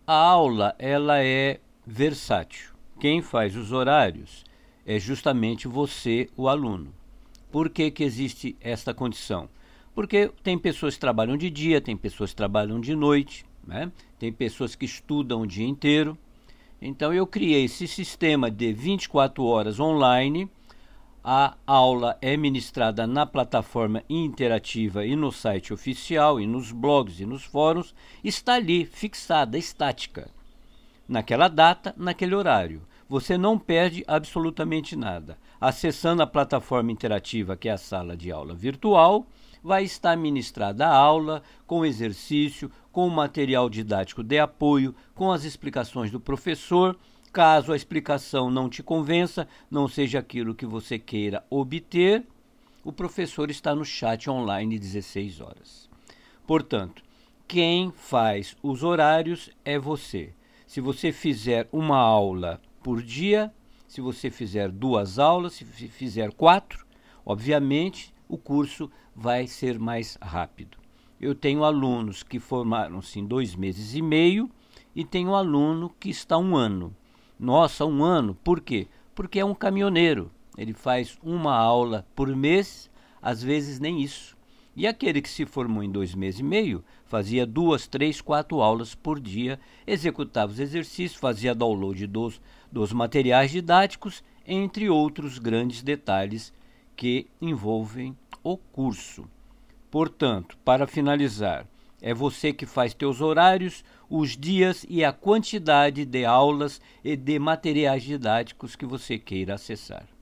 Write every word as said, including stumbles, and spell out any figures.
A aula ela é versátil. Quem faz os horários é justamente você, o aluno. Por que que existe esta condição? Porque tem pessoas que trabalham de dia, tem pessoas que trabalham de noite, né? Tem pessoas que estudam o dia inteiro. Então eu criei esse sistema de vinte e quatro horas online. A aula é ministrada na plataforma interativa e no site oficial, e nos blogs e nos fóruns. Está ali, fixada, estática. Naquela data, naquele horário. Você não perde absolutamente nada. Acessando a plataforma interativa, que é a sala de aula virtual, vai estar ministrada a aula, com exercício, com material didático de apoio, com as explicações do professor. Caso a explicação não te convença, não seja aquilo que você queira obter, o professor está no chat online dezesseis horas. Portanto, quem faz os horários é você. Se você fizer uma aula por dia, se você fizer duas aulas, se fizer quatro, obviamente o curso vai ser mais rápido. Eu tenho alunos que formaram-se em dois meses e meio e tenho aluno que está um ano. Nossa, um ano, por quê? Porque é um caminhoneiro, ele faz uma aula por mês, às vezes nem isso. E aquele que se formou em dois meses e meio, fazia duas, três, quatro aulas por dia, executava os exercícios, fazia download dos, dos materiais didáticos, entre outros grandes detalhes que envolvem o curso. Portanto, para finalizar, é você que faz teus horários, os dias e a quantidade de aulas e de materiais didáticos que você queira acessar.